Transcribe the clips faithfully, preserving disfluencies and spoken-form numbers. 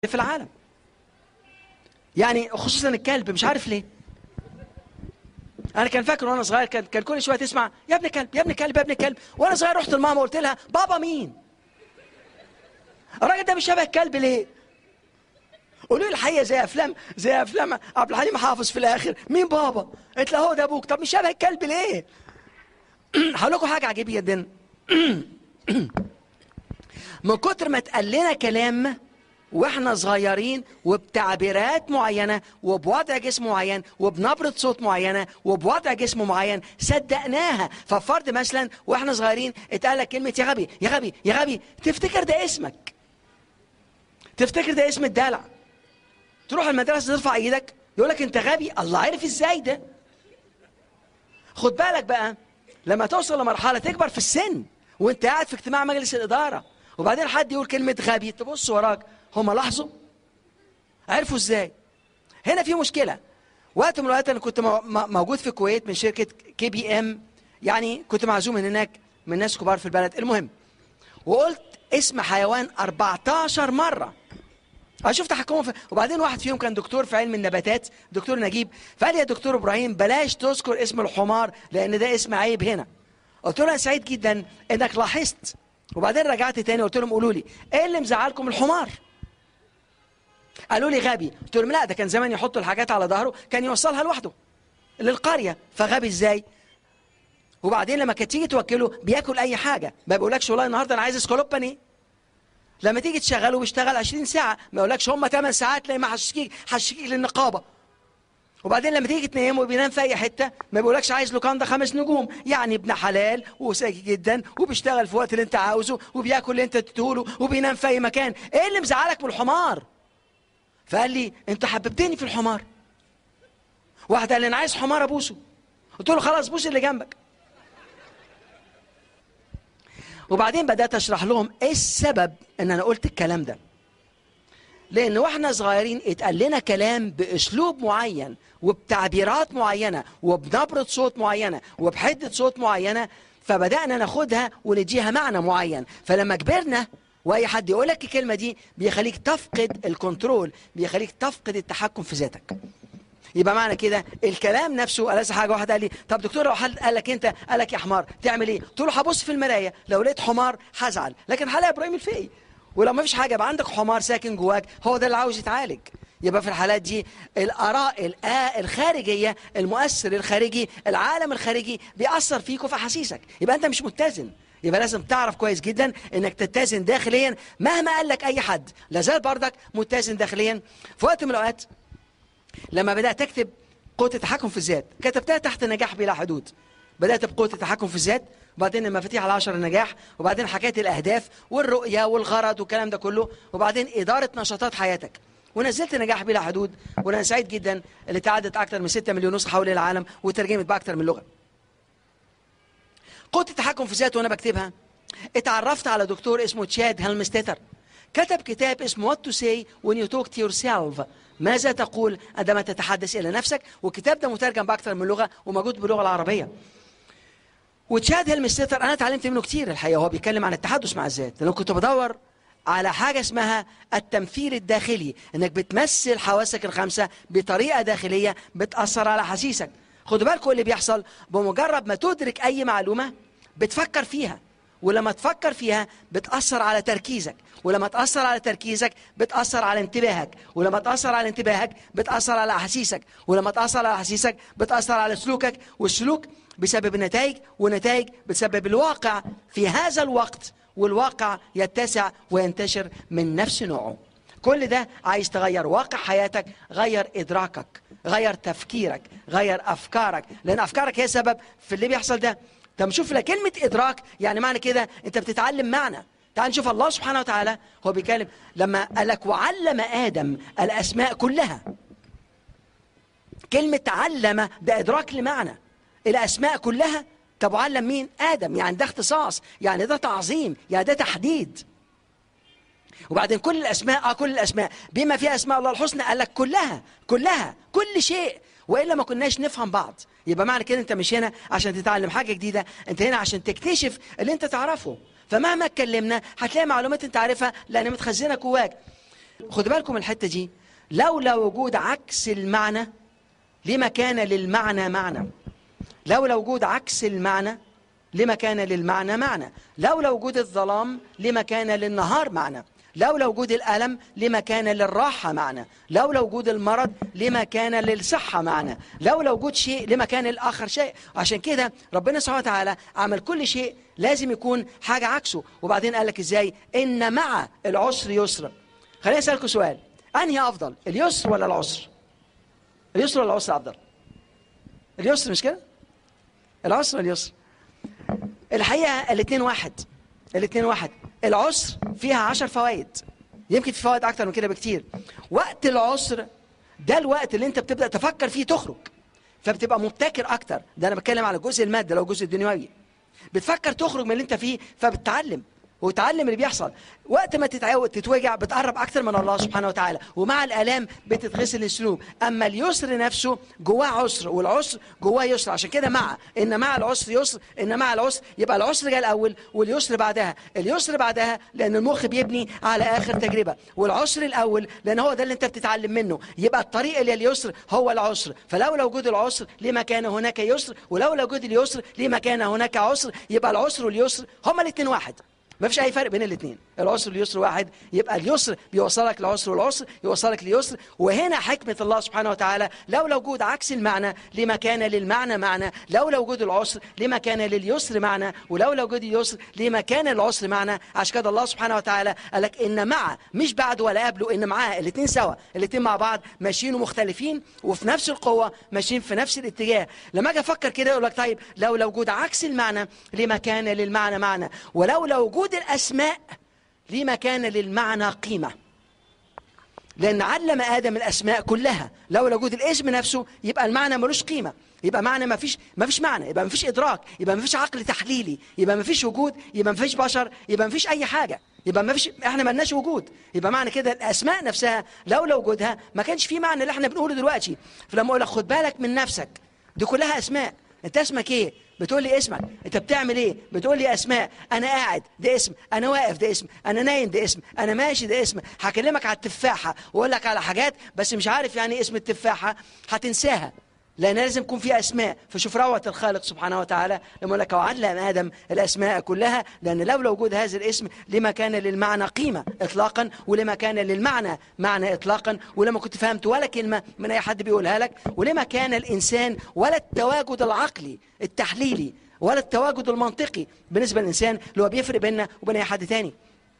في العالم. يعني خصوصا الكلب، مش عارف ليه. انا كان فاكر وانا صغير كان كان كل شويه تسمع يا ابن كلب يا ابن كلب يا ابن كلب، وانا صغير رحت لماما قلت لها بابا مين؟ الراجل ده مش شبه الكلب ليه؟ قولوا لي الحقيقه، زي افلام زي افلام عبد الحليم حافظ في الاخر، مين بابا؟ قلت له هو ده ابوك. طب مش شبه الكلب ليه؟ هقول لكم حاجه عجيبه جدا. من كتر ما اتقال لنا كلام واحنا صغيرين وبتعبيرات معينه وبوضع جسم معين وبنبره صوت معينه وبوضع جسم معين صدقناها. ففرض مثلا واحنا صغيرين اتقال لك كلمه يا غبي يا غبي يا غبي، تفتكر ده اسمك، تفتكر ده اسم الدلع. تروح المدرسه ترفع ايدك يقول لك انت غبي. الله، عارف ازاي ده؟ خد بالك بقى لما توصل لمرحله تكبر في السن وانت قاعد في اجتماع مجلس الاداره وبعدين حد يقول كلمه غبي، تبص وراك، هم لاحظوا؟ عرفوا ازاي؟ هنا في مشكله. وقت من الاوقات انا كنت موجود في الكويت من شركه كي بي ام، يعني كنت معزوم من هناك من ناس كبار في البلد. المهم، وقلت اسم حيوان أربعتاشر مره. انا شفت تحكمهم في... وبعدين واحد فيهم كان دكتور في علم النباتات، دكتور نجيب، فقال لي يا دكتور ابراهيم بلاش تذكر اسم الحمار لان ده اسم عيب هنا. قلت له انا سعيد جدا انك لاحظت. وبعدين رجعت تاني قلت لهم قولوا لي ايه اللي مزعلكم الحمار؟ قالوا لي غبي. قلت لهم لا، ده كان زمان يحطوا الحاجات على ظهره كان يوصلها لوحده للقريه، فغبي ازاي؟ وبعدين لما كانت تيجي توكله بياكل اي حاجه، ما بيقولكش والله النهارده انا عايز اسكالوب بانيه. لما تيجي تشغله بيشتغل عشرين ساعه، ما يقولكش هم ثمان ساعات لما حشكيك حشكيك للنقابه. وبعدين لما تيجي تنيمه وبينام في اي حته ما بيقولكش عايز لوكاندا خمس نجوم. يعني ابن حلال وساكي جدا وبيشتغل في وقت اللي انت عاوزه وبياكل اللي انت تديهوله وبينام في اي مكان. ايه اللي مزعلك من الحمار؟ فقال لي انت حببتني في الحمار. واحد قال لي انا عايز حمار ابوسه. قلت له خلاص بوس اللي جنبك. وبعدين بدات اشرح لهم ايه السبب ان انا قلت الكلام ده. لان واحنا صغيرين اتقال لنا كلام باسلوب معين وبتعبيرات معينه وبنبره صوت معينه وبحده صوت معينه، فبدانا ناخدها ونديها معنى معين. فلما كبرنا واي حد يقول لك الكلمه دي بيخليك تفقد الكنترول، بيخليك تفقد التحكم في ذاتك. يبقى معنى كده الكلام نفسه. أليس حاجه واحد قال لي طب دكتور لو حد قال لك انت قال لك يا حمار تعمل ايه؟ قلت له هبص في المرايه لو لقيت حمار هزعل، لكن هلاقي ابراهيم الفقي. ولو ما فيش حاجه يبقى عندك حمار ساكن جواك هو ده اللي عاوز يتعالج. يبقى في الحالات دي الاراء الخارجيه، المؤثر الخارجي، العالم الخارجي بيأثر فيك وفي احاسيسك، يبقى انت مش متزن. يبقى لازم تعرف كويس جدا انك تتزن داخليا مهما قال لك اي حد، لازال بردك متزن داخليا. في وقت من الاوقات لما بدات اكتب قوه التحكم في الذات كتبتها تحت نجاح بلا حدود. بدات بقوه التحكم في الذات، وبعدين المفاتيح العشر النجاح، وبعدين حكايه الاهداف والرؤيه والغرض والكلام ده كله، وبعدين اداره نشاطات حياتك، ونزلت نجاح بلا حدود. وانا سعيد جدا اللي تعدت اكثر من ستة مليون نسخه حول العالم وترجمت باكثر من لغه. قوه التحكم في الذات وانا بكتبها اتعرفت على دكتور اسمه تشاد هيلمستيتر، كتب كتاب اسمه What to say when you talk to yourself، ماذا تقول عندما تتحدث الى نفسك. والكتاب ده مترجم باكثر من لغه وموجود باللغه العربيه. وتشاد هيلمستيتر انا اتعلمت منه كتير الحقيقه. هو بيتكلم عن التحدث مع الذات، لانه كنت بدور على حاجه اسمها التمثيل الداخلي، انك بتمثل حواسك الخمسه بطريقه داخليه بتاثر على احاسيسك. خدوا بالكم اللي بيحصل بمجرد ما تدرك اي معلومه بتفكر فيها، ولما تفكر فيها بتأثر على تركيزك، ولما تأثر على تركيزك بتأثر على انتباهك، ولما تأثر على انتباهك بتأثر على أحاسيسك، ولما تأثر على أحاسيسك بتأثر على سلوكك، والسلوك بسبب النتائج، والنتائج بسبب الواقع في هذا الوقت، والواقع يتسع وينتشر من نفس نوعه. كل ده عايز تغير واقع حياتك، غير إدراكك، غير تفكيرك، غير أفكارك، لأن أفكارك هي سبب في اللي بيحصل ده. طب شوف لك كلمة إدراك يعني معنى كده أنت بتتعلم معنى. تعال نشوف الله سبحانه وتعالى هو بيتكلم لما قال لك وعلم آدم الأسماء كلها. كلمة علم ده إدراك لمعنى الأسماء كلها. طب وعلم مين؟ آدم، يعني ده اختصاص، يعني ده تعظيم، يعني ده تحديد. وبعدين كل الأسماء آه كل الأسماء بما فيها أسماء الله الحسنى، قال لك كلها كلها كل شيء، وإلا ما كناش نفهم بعض. يبقى معنى كده انت مش هنا عشان تتعلم حاجة جديدة، انت هنا عشان تكتشف اللي انت تعرفه. فمهما اتكلمنا هتلاقي معلومات انت عارفها لان متخزنة جواك. خدوا بالكم الحته دي، لولا وجود عكس المعنى لما كان للمعنى معنى. لولا وجود عكس المعنى لما كان للمعنى معنى. لولا وجود الظلام لما كان للنهار معنى. لولا وجود الألم لما كان للراحة معنى. لولا وجود المرض لما كان للصحة معنى. لولا وجود شيء لما كان الآخر شيء. عشان كده ربنا سبحانه وتعالى عمل كل شيء لازم يكون حاجة عكسه. وبعدين قال لك إزاي؟ إن مع العسر يسر. خليني أسألكم سؤال، أنهي أفضل، اليسر ولا العسر؟ اليسر ولا العسر أفضل؟ اليسر، مش كده؟ العسر اليسر. الحقيقة الاثنين واحد، الاثنين واحد. العسر فيها عشر فوائد، يمكن في فوائد أكتر من كده بكتير. وقت العسر ده الوقت اللي أنت بتبدأ تفكر فيه تخرج، فبتبقى مبتكر أكتر. ده أنا بتكلم على الجزء المادي، لو الجزء الدنيوي بتفكر تخرج من اللي أنت فيه فبتتعلم وتعلم اللي بيحصل. وقت ما تتعود تتوجع بتقرب اكتر من الله سبحانه وتعالى، ومع الالام بتتغسل الذنوب. اما اليسر نفسه جواه عسر، والعسر جواه يسر. عشان كده مع ان مع العسر يسر، ان مع العسر يبقى العسر جاي الاول واليسر بعدها. اليسر بعدها لان المخ بيبني على اخر تجربه، والعسر الاول لان هو ده اللي انت بتتعلم منه. يبقى الطريق الى اليسر هو العسر. فلولا وجود العسر لما كان هناك يسر، ولولا وجود اليسر لما كان هناك عسر. يبقى العسر واليسر هما الاثنين واحد، ما فيش اي فرق بين الاثنين. العسر واليسر واحد. يبقى اليسر بيوصلك للعسر، والعسر يوصلك لليسر. وهنا حكمة الله سبحانه وتعالى، لولا وجود عكس المعنى لما كان للمعنى معنى. لولا وجود العسر لما كان لليسر معنى، ولولا وجود اليسر لما كان العسر معنى. عشان كده الله سبحانه وتعالى قال لك ان مع، مش بعد ولا قبله، ان معاه الاثنين سوا، الاثنين مع بعض ماشيين ومختلفين وفي نفس القوة، ماشيين في نفس الاتجاه. لما اجي افكر كده اقول لك طيب لولا وجود عكس المعنى لما كان للمعنى معنى، ولولا وجود الأسماء لما كان للمعنى قيمة. لأن علم آدم الأسماء كلها. لولا وجود الاسم نفسه يبقى المعنى ملوش قيمة، يبقى معنى ما فيش ما فيش معنى، يبقى ما فيش إدراك، يبقى ما فيش عقل تحليلي، يبقى ما فيش وجود، يبقى ما فيش بشر، يبقى ما فيش أي حاجة، يبقى ما فيش، احنا ما لناش وجود. يبقى معنى كده الأسماء نفسها لولا وجودها ما كانش في معنى اللي احنا بنقوله دلوقتي. فلما أقول لك خد بالك من نفسك، دي كلها أسماء. أنت اسمك إيه؟ بتقول لي اسمك. انت بتعمل ايه؟ بتقول لي اسماء. انا قاعد ده اسم، انا واقف ده اسم، انا نايم ده اسم، انا ماشي ده اسم. هكلمك على التفاحه واقول لك على حاجات بس مش عارف يعني اسم التفاحه، هتنساها، لان لازم يكون فيها اسماء. فشوف روعه الخالق سبحانه وتعالى لما يقول لك وعلم ادم الاسماء كلها، لان لولا وجود هذا الاسم لما كان للمعنى قيمه اطلاقا، ولما كان للمعنى معنى اطلاقا، ولما كنت فهمت ولا كلمه من اي حد بيقولها لك، ولما كان الانسان ولا التواجد العقلي التحليلي ولا التواجد المنطقي بالنسبه للانسان اللي هو بيفرق بيننا وبين اي حد تاني.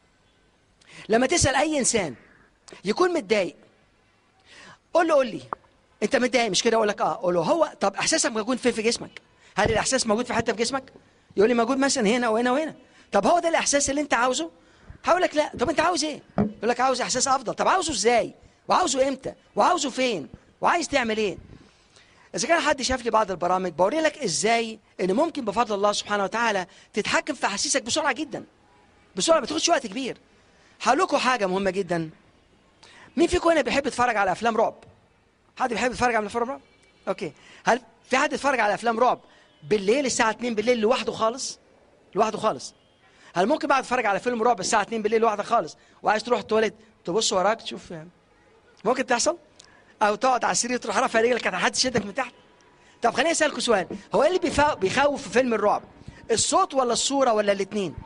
لما تسال اي انسان يكون متضايق، قول له قول لي انت متضايق مش كده؟ اقول لك اه. اقول له هو طب احساسك موجود فين في جسمك؟ هل الاحساس موجود في حته في جسمك؟ يقول لي موجود مثلا هنا وهنا وهنا. طب هو ده الاحساس اللي انت عاوزه؟ هقول لك لا. طب انت عاوز ايه؟ يقول لك عاوز احساس افضل. طب عاوزه ازاي؟ وعاوزه امتى؟ وعاوزه فين؟ وعايز تعمل ايه؟ اذا كان حد شاف لي بعض البرامج بوري لك ازاي ان ممكن بفضل الله سبحانه وتعالى تتحكم في احاسيسك بسرعه جدا، بسرعه ما تاخدش وقت كبير. هقول لكم حاجه مهمه جدا. مين فيكم هنا بيحب يتفرج على افلام رعب؟ حد بيحب يتفرج على افلام رعب؟ اوكي. هل في حد يتفرج على افلام رعب بالليل الساعه اتنين بالليل لوحده خالص؟ لوحده خالص. هل ممكن بعد تتفرج على فيلم رعب الساعه اتنين بالليل لوحدك خالص وعايز تروح التواليت تبص وراك تشوف؟ ممكن تحصل؟ او تقعد على السرير تروح رافع رجلك عشان حد يشدك من تحت؟ طب خليني اسالكم سؤال، هو ايه اللي بيخوف في فيلم الرعب؟ الصوت ولا الصوره ولا الاثنين؟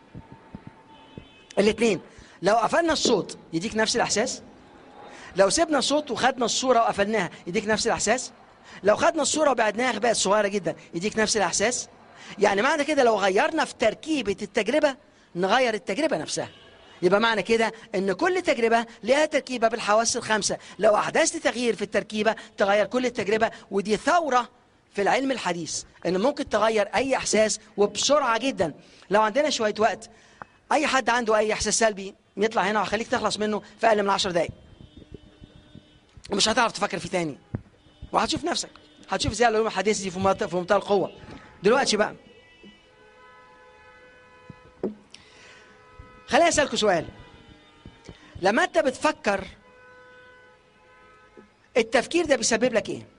الاثنين. لو قفلنا الصوت يديك نفس الاحساس؟ لو سيبنا الصوت وخدنا الصوره وقفلناها يديك نفس الاحساس؟ لو خدنا الصوره وبعدناها بقت صغيره جدا يديك نفس الاحساس؟ يعني معنى كده لو غيرنا في تركيبه التجربه نغير التجربه نفسها. يبقى معنى كده ان كل تجربه لها تركيبه بالحواس الخمسه، لو احدثت تغيير في التركيبه تغير كل التجربه. ودي ثوره في العلم الحديث ان ممكن تغير اي احساس وبسرعه جدا. لو عندنا شويه وقت، اي حد عنده اي احساس سلبي يطلع هنا وهخليك تخلص منه في اقل من عشر دقائق، ومش هتعرف تفكر فيه تاني، وهتشوف نفسك، هتشوف ازاي العلوم الحديثه دي في منتهى في منتهى القوه. دلوقتي بقى خليني اسالكوا سؤال. لما انت بتفكر التفكير ده بيسبب لك ايه؟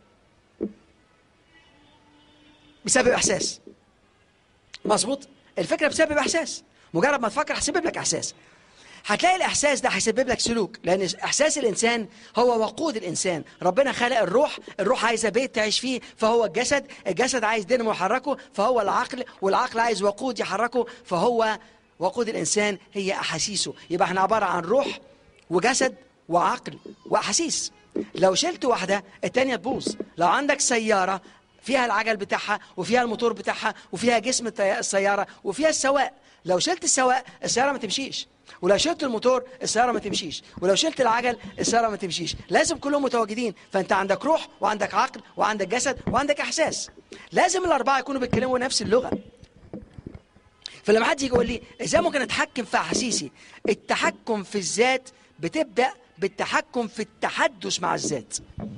بيسبب احساس، مظبوط؟ الفكره بتسبب احساس، مجرد ما تفكر هتسبب لك احساس. هتلاقي الاحساس ده هيسبب لك سلوك، لان احساس الانسان هو وقود الانسان. ربنا خلق الروح، الروح عايزه بيت تعيش فيه فهو الجسد، الجسد عايز دينامو يحركه فهو العقل، والعقل عايز وقود يحركه فهو وقود الانسان هي احاسيسه. يبقى احنا عباره عن روح وجسد وعقل واحاسيس. لو شلت واحده التانيه تبوظ. لو عندك سياره فيها العجل بتاعها وفيها الموتور بتاعها وفيها جسم السياره وفيها السواق، لو شلت السواق السياره ما تمشيش، ولو شلت الموتور السياره ما تمشيش، ولو شلت العجل السياره ما تمشيش. لازم كلهم متواجدين. فانت عندك روح وعندك عقل وعندك جسد وعندك احساس. لازم الاربعه يكونوا بيتكلموا نفس اللغه. فلما حد يجي يقول لي ازاي ممكن اتحكم في احاسيسي، التحكم في الذات بتبدا بالتحكم في التحدث مع الذات.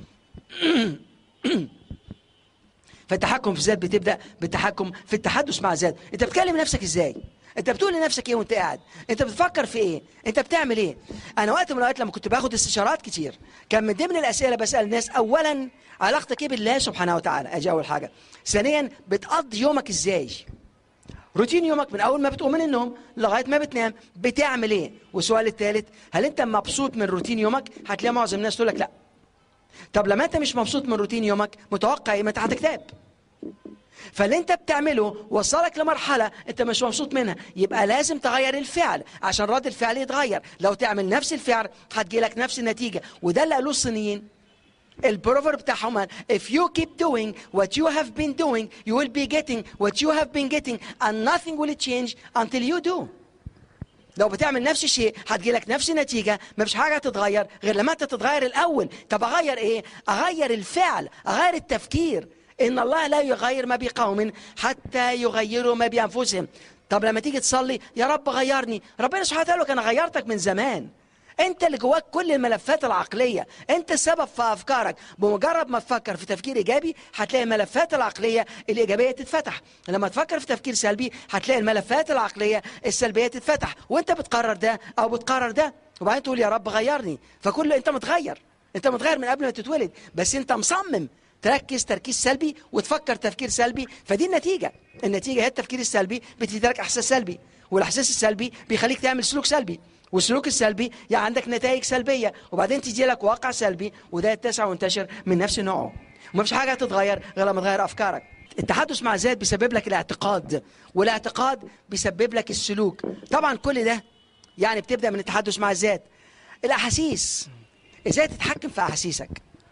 فالتحكم في الذات بتبدا بالتحكم في التحدث مع الذات. انت بتكلم نفسك ازاي؟ انت بتقول لنفسك ايه وانت قاعد؟ انت بتفكر في ايه؟ انت بتعمل ايه؟ انا وقت من الاوقات لما كنت باخد استشارات كتير كان من ضمن الاسئله بسال الناس، اولا علاقتك ايه بالله سبحانه وتعالى؟ اجي اول حاجه. ثانيا بتقضي يومك ازاي؟ روتين يومك من اول ما بتقوم من النوم لغايه ما بتنام بتعمل ايه؟ والسؤال الثالث، هل انت مبسوط من روتين يومك؟ هتلاقي معظم الناس تقول لك لا. طب لما انت مش مبسوط من روتين يومك متوقع ايه؟ ما انت هتكتئب. فاللي انت بتعمله وصلك لمرحله انت مش مبسوط منها، يبقى لازم تغير الفعل عشان رد الفعل يتغير. لو تعمل نفس الفعل هتجيلك نفس النتيجه. وده اللي قالوه الصينيين. البروفرب بتاعهم if you keep doing what you have been doing you will be getting what you have been getting and nothing will change until you do. لو بتعمل نفس الشيء هتجيلك نفس النتيجة، مفيش حاجة تتغير غير لما انت تتغير الأول. طب أغير إيه؟ أغير الفعل، أغير التفكير. إن الله لا يغير ما بقوم حتى يغيروا ما بأنفسهم. طب لما تيجي تصلي يا رب غيرني، ربنا سبحانه وتعالى كان غيرتك من زمان. انت اللي جواك كل الملفات العقليه، انت السبب في افكارك. بمجرد ما تفكر في تفكير ايجابي هتلاقي الملفات العقليه الايجابيه تتفتح، لما تفكر في تفكير سلبي هتلاقي الملفات العقليه السلبيه تتفتح. وانت بتقرر ده او بتقرر ده وبعدين تقول يا رب غيرني. فكل انت متغير، انت متغير من قبل ما تتولد، بس انت مصمم تركز تركيز سلبي وتفكر تفكير سلبي. فدي النتيجه. النتيجه هي التفكير السلبي بتديلك احساس سلبي، والاحساس السلبي بيخليك تعمل سلوك سلبي، والسلوك السلبي يعني عندك نتائج سلبيه، وبعدين تجي لك واقع سلبي وده يتسع وينتشر من نفس نوعه. ومفيش حاجه هتتغير غير لما تغير افكارك. التحدث مع الذات بيسبب لك الاعتقاد، والاعتقاد بيسبب لك السلوك. طبعا كل ده يعني بتبدا من التحدث مع الذات. الاحاسيس، ازاي تتحكم في احاسيسك؟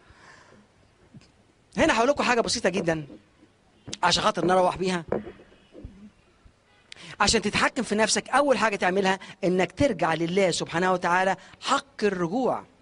هنا هقول لكم حاجه بسيطه جدا عشان خاطر نروح بيها. عشان تتحكم في نفسك اول حاجه تعملها انك ترجع لله سبحانه وتعالى حق الرجوع.